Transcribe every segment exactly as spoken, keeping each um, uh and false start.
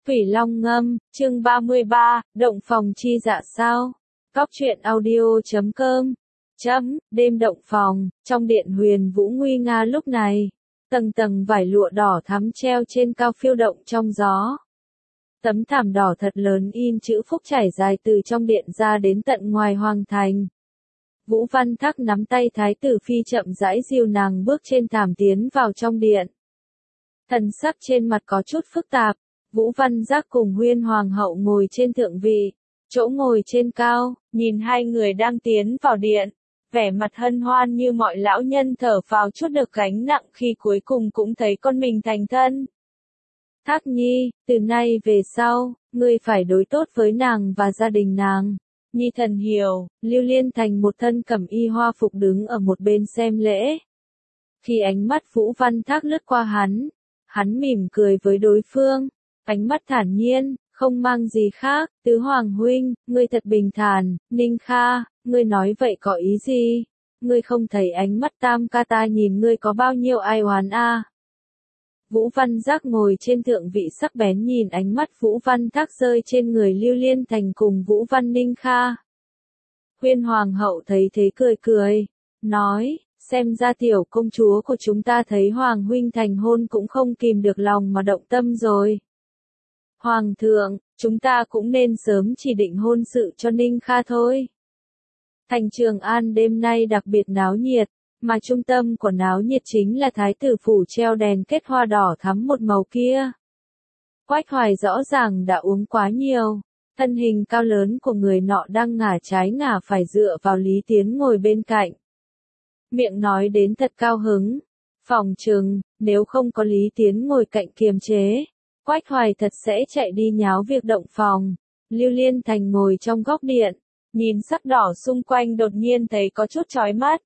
Thủy Long Ngâm, chương ba mươi ba, động phòng chi dạ sao? Góc truyện audio chấm com. Chấm, đêm động phòng, trong điện huyền vũ nguy nga lúc này. Tầng tầng vải lụa đỏ thắm treo trên cao phiêu động trong gió. Tấm thảm đỏ thật lớn in chữ phúc trải dài từ trong điện ra đến tận ngoài hoàng thành. Vũ Văn Thác nắm tay thái tử phi chậm rãi dìu nàng bước trên thảm tiến vào trong điện. Thần sắc trên mặt có chút phức tạp. Vũ Văn Giác cùng Huyên Hoàng hậu ngồi trên thượng vị, chỗ ngồi trên cao, nhìn hai người đang tiến vào điện, vẻ mặt hân hoan như mọi lão nhân thở phào chút được gánh nặng khi cuối cùng cũng thấy con mình thành thân. Thác Nhi, từ nay về sau, ngươi phải đối tốt với nàng và gia đình nàng. Nhi thần hiểu. Lưu Liên Thành một thân cẩm y hoa phục đứng ở một bên xem lễ. Khi ánh mắt Vũ Văn Thác lướt qua hắn, hắn mỉm cười với đối phương. Ánh mắt thản nhiên, không mang gì khác. Tứ Hoàng huynh, ngươi thật bình thản. Ninh Kha, ngươi nói vậy có ý gì? Ngươi không thấy ánh mắt tam ca ta nhìn ngươi có bao nhiêu ai oán a? À? Vũ Văn Giác ngồi trên thượng vị sắc bén nhìn ánh mắt Vũ Văn Thác rơi trên người Lưu Liên Thành cùng Vũ Văn Ninh Kha. Huyên Hoàng hậu thấy thế cười cười, nói, xem ra tiểu công chúa của chúng ta thấy Hoàng huynh thành hôn cũng không kìm được lòng mà động tâm rồi. Hoàng thượng, chúng ta cũng nên sớm chỉ định hôn sự cho Ninh Kha thôi. Thành Trường An đêm nay đặc biệt náo nhiệt, mà trung tâm của náo nhiệt chính là thái tử phủ treo đèn kết hoa đỏ thắm một màu kia. Quách Hoài rõ ràng đã uống quá nhiều, thân hình cao lớn của người nọ đang ngả trái ngả phải dựa vào Lý Tiến ngồi bên cạnh. Miệng nói đến thật cao hứng, phòng chừng, nếu không có Lý Tiến ngồi cạnh kiềm chế. Quách Hoài thật sẽ chạy đi nháo việc động phòng. Lưu Liên Thành ngồi trong góc điện, nhìn sắc đỏ xung quanh đột nhiên thấy có chút chói mắt.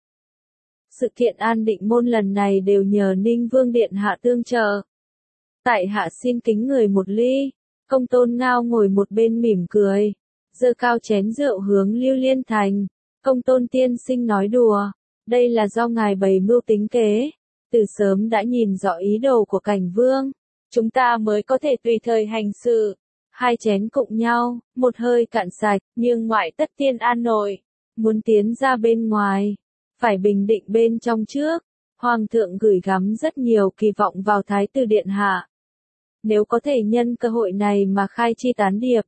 Sự kiện an định môn lần này đều nhờ Ninh Vương Điện Hạ tương trợ. Tại hạ xin kính người một ly. Công Tôn Ngao ngồi một bên mỉm cười, giơ cao chén rượu hướng Lưu Liên Thành. Công Tôn tiên sinh nói đùa, đây là do ngài bày mưu tính kế, từ sớm đã nhìn rõ ý đồ của Cảnh Vương. Chúng ta mới có thể tùy thời hành sự. Hai chén cụng nhau, một hơi cạn sạch, nhưng ngoại tất tiên an nội. Muốn tiến ra bên ngoài, phải bình định bên trong trước. Hoàng thượng gửi gắm rất nhiều kỳ vọng vào Thái tử Điện Hạ. Nếu có thể nhân cơ hội này mà khai chi tán điệp,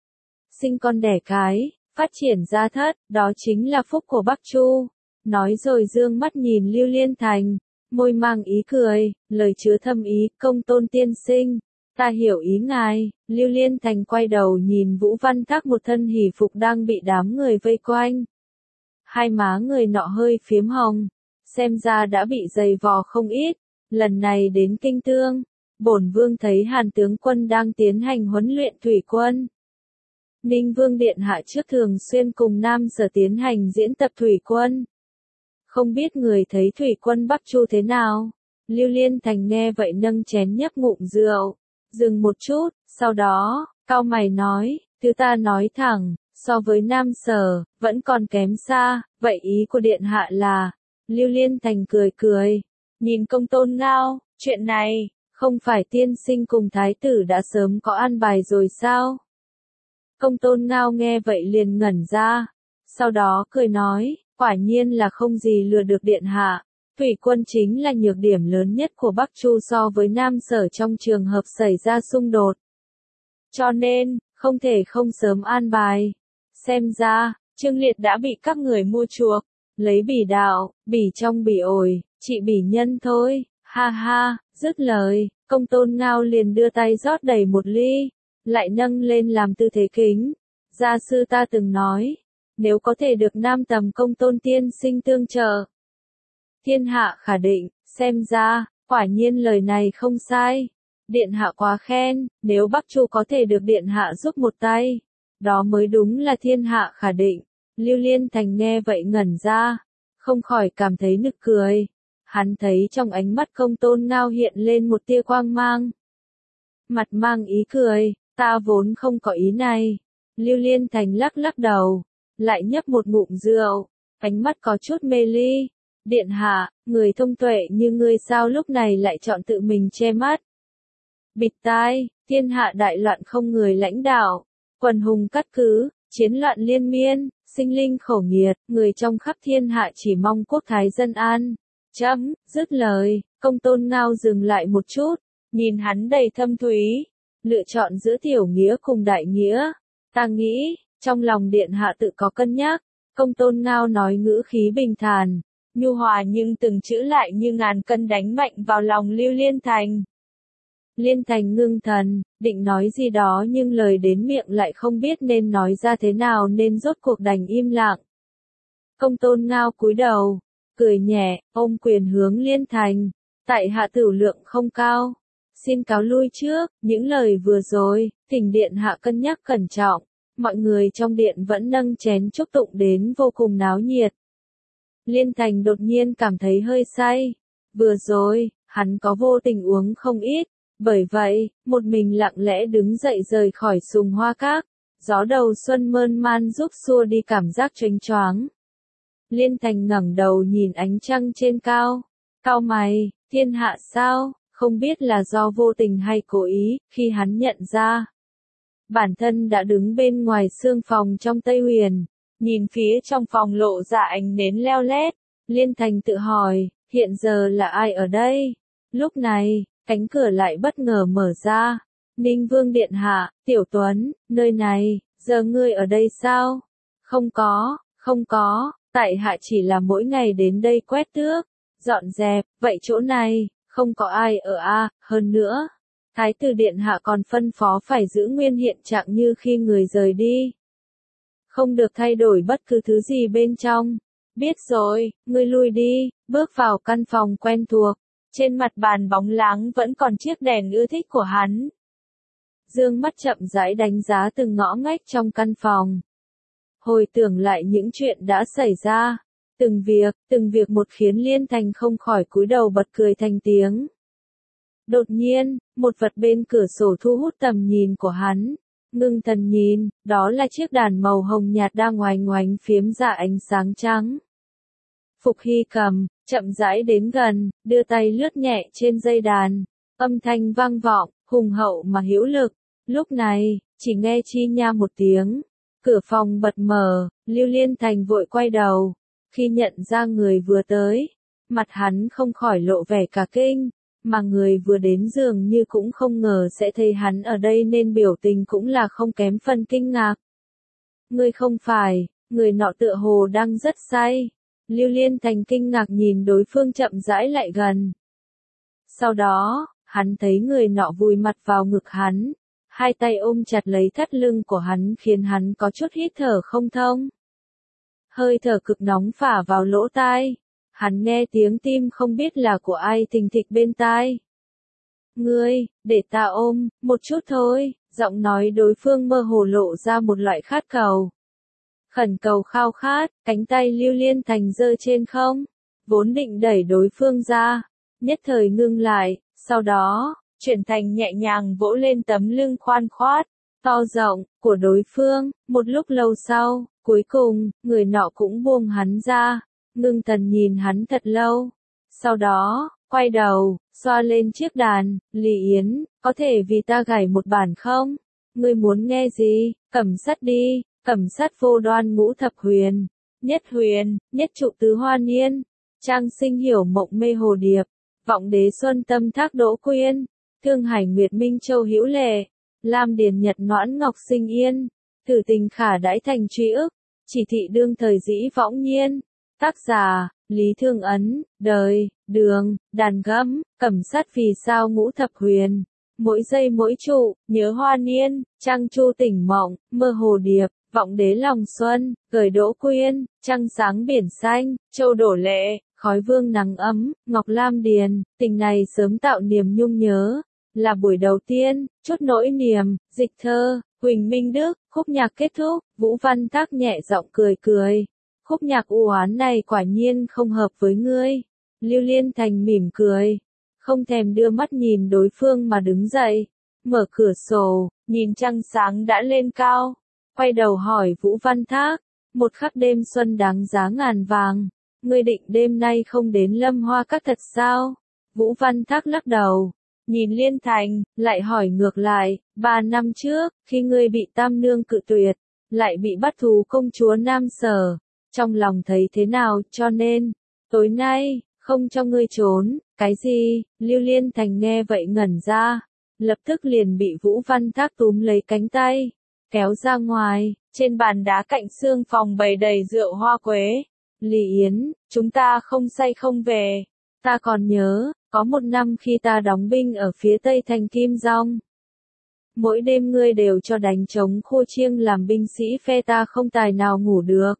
sinh con đẻ cái, phát triển gia thất, đó chính là phúc của Bắc Chu. Nói rồi dương mắt nhìn Lưu Liên Thành. Môi mang ý cười, lời chứa thâm ý, Công Tôn tiên sinh, ta hiểu ý ngài. Lưu Liên Thành quay đầu nhìn Vũ Văn Thác một thân hỉ phục đang bị đám người vây quanh. Hai má người nọ hơi phiếm hồng, xem ra đã bị dày vò không ít. Lần này đến Kinh Tương, bổn vương thấy Hàn tướng quân đang tiến hành huấn luyện thủy quân. Ninh Vương Điện Hạ trước thường xuyên cùng Nam Sở tiến hành diễn tập thủy quân. Không biết người thấy thủy quân Bắc Chu thế nào? Lưu Liên Thành nghe vậy nâng chén nhấp ngụm rượu, dừng một chút, sau đó, cau mày nói, thứ ta nói thẳng, so với Nam Sở, vẫn còn kém xa, vậy ý của Điện Hạ là, Lưu Liên Thành cười cười, nhìn Công Tôn Ngao, chuyện này, không phải tiên sinh cùng thái tử đã sớm có an bài rồi sao? Công Tôn Ngao nghe vậy liền ngẩn ra, sau đó cười nói, quả nhiên là không gì lừa được Điện Hạ. Thủy quân chính là nhược điểm lớn nhất của Bắc Chu so với Nam Sở trong trường hợp xảy ra xung đột. Cho nên, không thể không sớm an bài. Xem ra, Trương Liệt đã bị các người mua chuộc, lấy bỉ đạo, bỉ trong bỉ ổi, trị bỉ nhân thôi, ha ha. Dứt lời, Công Tôn Ngao liền đưa tay rót đầy một ly, lại nâng lên làm tư thế kính. Gia sư ta từng nói, nếu có thể được Nam tầm Công Tôn tiên sinh tương trợ, thiên hạ khả định. Xem ra, quả nhiên lời này không sai. Điện Hạ quá khen, nếu Bắc Chu có thể được Điện Hạ giúp một tay, đó mới đúng là thiên hạ khả định. Lưu Liên Thành nghe vậy ngẩn ra, không khỏi cảm thấy nực cười. Hắn thấy trong ánh mắt Công Tôn Ngao hiện lên một tia quang mang. Mặt mang ý cười, ta vốn không có ý này. Lưu Liên Thành lắc lắc đầu, lại nhấp một ngụm rượu, ánh mắt có chút mê ly. Điện Hạ, người thông tuệ như ngươi sao lúc này lại chọn tự mình che mắt? bịt tai, thiên hạ đại loạn không người lãnh đạo, quần hùng cắt cứ, chiến loạn liên miên, sinh linh khẩu nghiệt, người trong khắp thiên hạ chỉ mong quốc thái dân an. Chấm, dứt lời, Công Tôn Ngao dừng lại một chút, nhìn hắn đầy thâm thúy, lựa chọn giữa tiểu nghĩa cùng đại nghĩa. Ta nghĩ, trong lòng điện hạ tự có cân nhắc. Công Tôn Ngao nói ngữ khí bình thản, nhu hòa nhưng từng chữ lại như ngàn cân đánh mạnh vào lòng Lưu Liên Thành. Liên Thành ngưng thần, định nói gì đó nhưng lời đến miệng lại không biết nên nói ra thế nào nên rốt cuộc đành im lặng. Công Tôn Ngao cúi đầu, cười nhẹ, ôm quyền hướng Liên Thành, tại hạ tửu lượng không cao, xin cáo lui trước, những lời vừa rồi, thỉnh điện hạ cân nhắc cẩn trọng. Mọi người trong điện vẫn nâng chén chúc tụng đến vô cùng náo nhiệt. Liên Thành đột nhiên cảm thấy hơi say. Vừa rồi, hắn có vô tình uống không ít. Bởi vậy, một mình lặng lẽ đứng dậy rời khỏi Sùng Hoa Các. Gió đầu xuân mơn man giúp xua đi cảm giác chênh choáng. Liên Thành ngẩng đầu nhìn ánh trăng trên cao. Cau mày, thiên hạ sao, không biết là do vô tình hay cố ý, khi hắn nhận ra. Bản thân đã đứng bên ngoài sương phòng trong Tây Huyền, nhìn phía trong phòng lộ ra ánh nến leo lét, Liên Thành tự hỏi, hiện giờ là ai ở đây? Lúc này, cánh cửa lại bất ngờ mở ra. Ninh Vương điện hạ, Tiểu Tuấn, nơi này, giờ ngươi ở đây sao? Không có, không có, tại hạ chỉ là mỗi ngày đến đây quét tước, dọn dẹp, vậy chỗ này, không có ai ở a, à, hơn nữa. Thái tử điện hạ còn phân phó phải giữ nguyên hiện trạng như khi người rời đi. Không được thay đổi bất cứ thứ gì bên trong. Biết rồi, ngươi lui đi, bước vào căn phòng quen thuộc. Trên mặt bàn bóng láng vẫn còn chiếc đèn ưa thích của hắn. Dương mắt chậm rãi đánh giá từng ngõ ngách trong căn phòng. Hồi tưởng lại những chuyện đã xảy ra. Từng việc, từng việc một khiến Liên Thành không khỏi cúi đầu bật cười thành tiếng. Đột nhiên, một vật bên cửa sổ thu hút tầm nhìn của hắn. Ngưng thần nhìn, đó là chiếc đàn màu hồng nhạt đang oánh oánh phiếm ra ánh sáng trắng. Phục Hy cầm, chậm rãi đến gần, đưa tay lướt nhẹ trên dây đàn. Âm thanh vang vọng, hùng hậu mà hữu lực. Lúc này, chỉ nghe chi nha một tiếng. Cửa phòng bật mở, Lưu Liên Thành vội quay đầu. Khi nhận ra người vừa tới, mặt hắn không khỏi lộ vẻ cả kinh. Mà người vừa đến dường như cũng không ngờ sẽ thấy hắn ở đây nên biểu tình cũng là không kém phần kinh ngạc. Ngươi không phải, người nọ tựa hồ đang rất say. Lưu Liên Thành kinh ngạc nhìn đối phương chậm rãi lại gần. Sau đó, hắn thấy người nọ vùi mặt vào ngực hắn. Hai tay ôm chặt lấy thắt lưng của hắn khiến hắn có chút hít thở không thông. Hơi thở cực nóng phả vào lỗ tai. Hắn nghe tiếng tim không biết là của ai thình thịch bên tai. Ngươi, để ta ôm, một chút thôi, giọng nói đối phương mơ hồ lộ ra một loại khát cầu. Khẩn cầu khao khát, cánh tay Lưu Liên Thành giơ trên không, vốn định đẩy đối phương ra, nhất thời ngưng lại, sau đó, chuyển thành nhẹ nhàng vỗ lên tấm lưng khoan khoát, to rộng, của đối phương, một lúc lâu sau, cuối cùng, người nọ cũng buông hắn ra. Ngưng thần nhìn hắn thật lâu. Sau đó, quay đầu, xoa lên chiếc đàn, Lý Yến, có thể vì ta gảy một bản không? Ngươi muốn nghe gì? Cẩm sắt đi, cẩm sắt vô đoan ngũ thập huyền. Nhất huyền, nhất trụ tứ hoa niên. Trang sinh hiểu mộng mê hồ điệp. Vọng đế xuân tâm thác đỗ quyên. Thương hải nguyệt minh châu hữu lệ. Lam điền nhật noãn ngọc sinh yên. Thử tình khả đãi thành truy ức. Chỉ thị đương thời dĩ võng nhiên. Tác giả, Lý Thương Ấn, đời, đường, đàn gấm, cẩm sắt vì sao ngũ thập huyền. Mỗi giây mỗi trụ, nhớ hoa niên, trăng chu tỉnh mộng, mơ hồ điệp, vọng đế lòng xuân, gởi đỗ quyên, trăng sáng biển xanh, châu đổ lệ, khói vương nắng ấm, ngọc lam điền, tình này sớm tạo niềm nhung nhớ. Là buổi đầu tiên, chút nỗi niềm, dịch thơ, Huỳnh Minh Đức, khúc nhạc kết thúc, Vũ Văn Thác nhẹ giọng cười cười. Khúc nhạc u oán này quả nhiên không hợp với ngươi. Lưu Liên Thành mỉm cười. Không thèm đưa mắt nhìn đối phương mà đứng dậy. Mở cửa sổ, nhìn trăng sáng đã lên cao. Quay đầu hỏi Vũ Văn Thác. Một khắc đêm xuân đáng giá ngàn vàng. Ngươi định đêm nay không đến Lâm Hoa Các thật sao? Vũ Văn Thác lắc đầu. Nhìn Liên Thành, lại hỏi ngược lại, ba năm trước, khi ngươi bị Tam Nương cự tuyệt, lại bị bắt thú công chúa Nam Sở, trong lòng thấy thế nào, cho nên, tối nay, không cho ngươi trốn, cái gì, Lưu Liên Thành nghe vậy ngẩn ra, lập tức liền bị Vũ Văn Thác túm lấy cánh tay, kéo ra ngoài, trên bàn đá cạnh xương phòng bày đầy rượu hoa quế. Lý Yến, chúng ta không say không về, ta còn nhớ, có một năm khi ta đóng binh ở phía tây thành Kim Dong. Mỗi đêm ngươi đều cho đánh trống khô chiêng làm binh sĩ phe ta không tài nào ngủ được.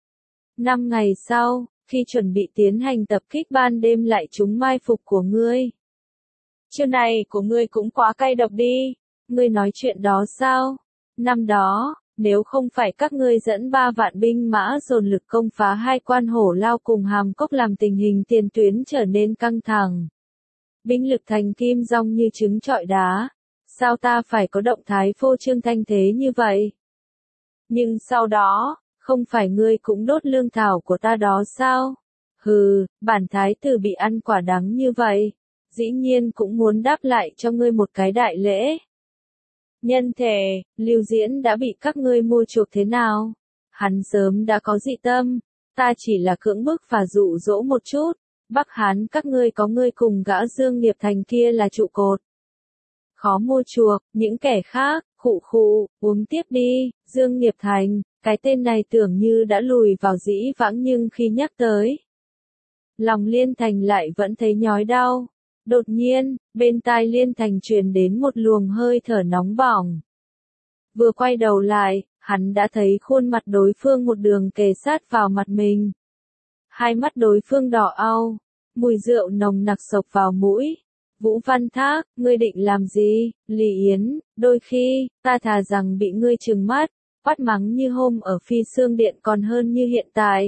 Năm ngày sau, khi chuẩn bị tiến hành tập kích ban đêm lại trúng mai phục của ngươi. Chiêu này của ngươi cũng quá cay độc đi, ngươi nói chuyện đó sao? Năm đó, nếu không phải các ngươi dẫn ba vạn binh mã dồn lực công phá hai quan Hổ Lao cùng Hàm Cốc làm tình hình tiền tuyến trở nên căng thẳng. Binh lực thành Kim Dong như trứng trọi đá. Sao ta phải có động thái phô trương thanh thế như vậy? Nhưng sau đó, không phải ngươi cũng đốt lương thảo của ta đó sao? Hừ, bản thái tử bị ăn quả đắng như vậy, dĩ nhiên cũng muốn đáp lại cho ngươi một cái đại lễ. Nhân thể, Lưu Diễn đã bị các ngươi mua chuộc thế nào? Hắn sớm đã có dị tâm, ta chỉ là cưỡng bức và dụ dỗ một chút. Bắc Hán các ngươi có ngươi cùng gã Dương Nghiệp Thành kia là trụ cột. Khó mua chuộc, những kẻ khác, khụ khụ, uống tiếp đi, Dương Nghiệp Thành, cái tên này tưởng như đã lùi vào dĩ vãng nhưng khi nhắc tới. Lòng Liên Thành lại vẫn thấy nhói đau. Đột nhiên, bên tai Liên Thành truyền đến một luồng hơi thở nóng bỏng. Vừa quay đầu lại, hắn đã thấy khuôn mặt đối phương một đường kề sát vào mặt mình. Hai mắt đối phương đỏ au, mùi rượu nồng nặc sộc vào mũi. Vũ Văn Thác, ngươi định làm gì? Lý Yến, đôi khi, ta thà rằng bị ngươi trừng mắt, quát mắng như hôm ở Phi Xương Điện còn hơn như hiện tại.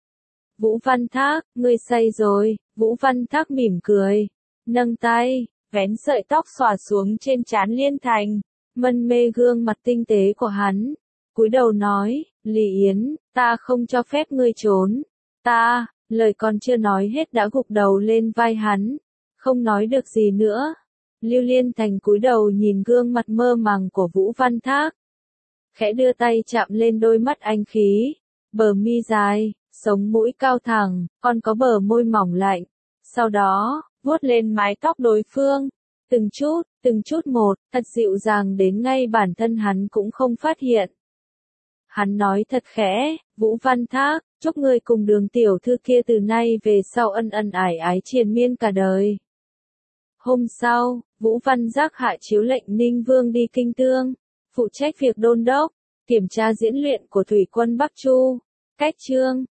Vũ Văn Thác, ngươi say rồi, Vũ Văn Thác mỉm cười, nâng tay, vén sợi tóc xõa xuống trên trán Liên Thành, mân mê gương mặt tinh tế của hắn, cúi đầu nói, Lý Yến, ta không cho phép ngươi trốn, ta, lời còn chưa nói hết đã gục đầu lên vai hắn. Không nói được gì nữa. Lưu Liên Thành cúi đầu nhìn gương mặt mơ màng của Vũ Văn Thác. Khẽ đưa tay chạm lên đôi mắt anh khí. Bờ mi dài, sống mũi cao thẳng, còn có bờ môi mỏng lạnh. Sau đó, vuốt lên mái tóc đối phương. Từng chút, từng chút một, thật dịu dàng đến ngay bản thân hắn cũng không phát hiện. Hắn nói thật khẽ, Vũ Văn Thác, chúc ngươi cùng Đường tiểu thư kia từ nay về sau ân ân ái ái triền miên cả đời. Hôm sau, Vũ Văn Giác hạ chiếu lệnh Ninh Vương đi Kinh Tương, phụ trách việc đôn đốc, kiểm tra diễn luyện của thủy quân Bắc Chu. Cách chương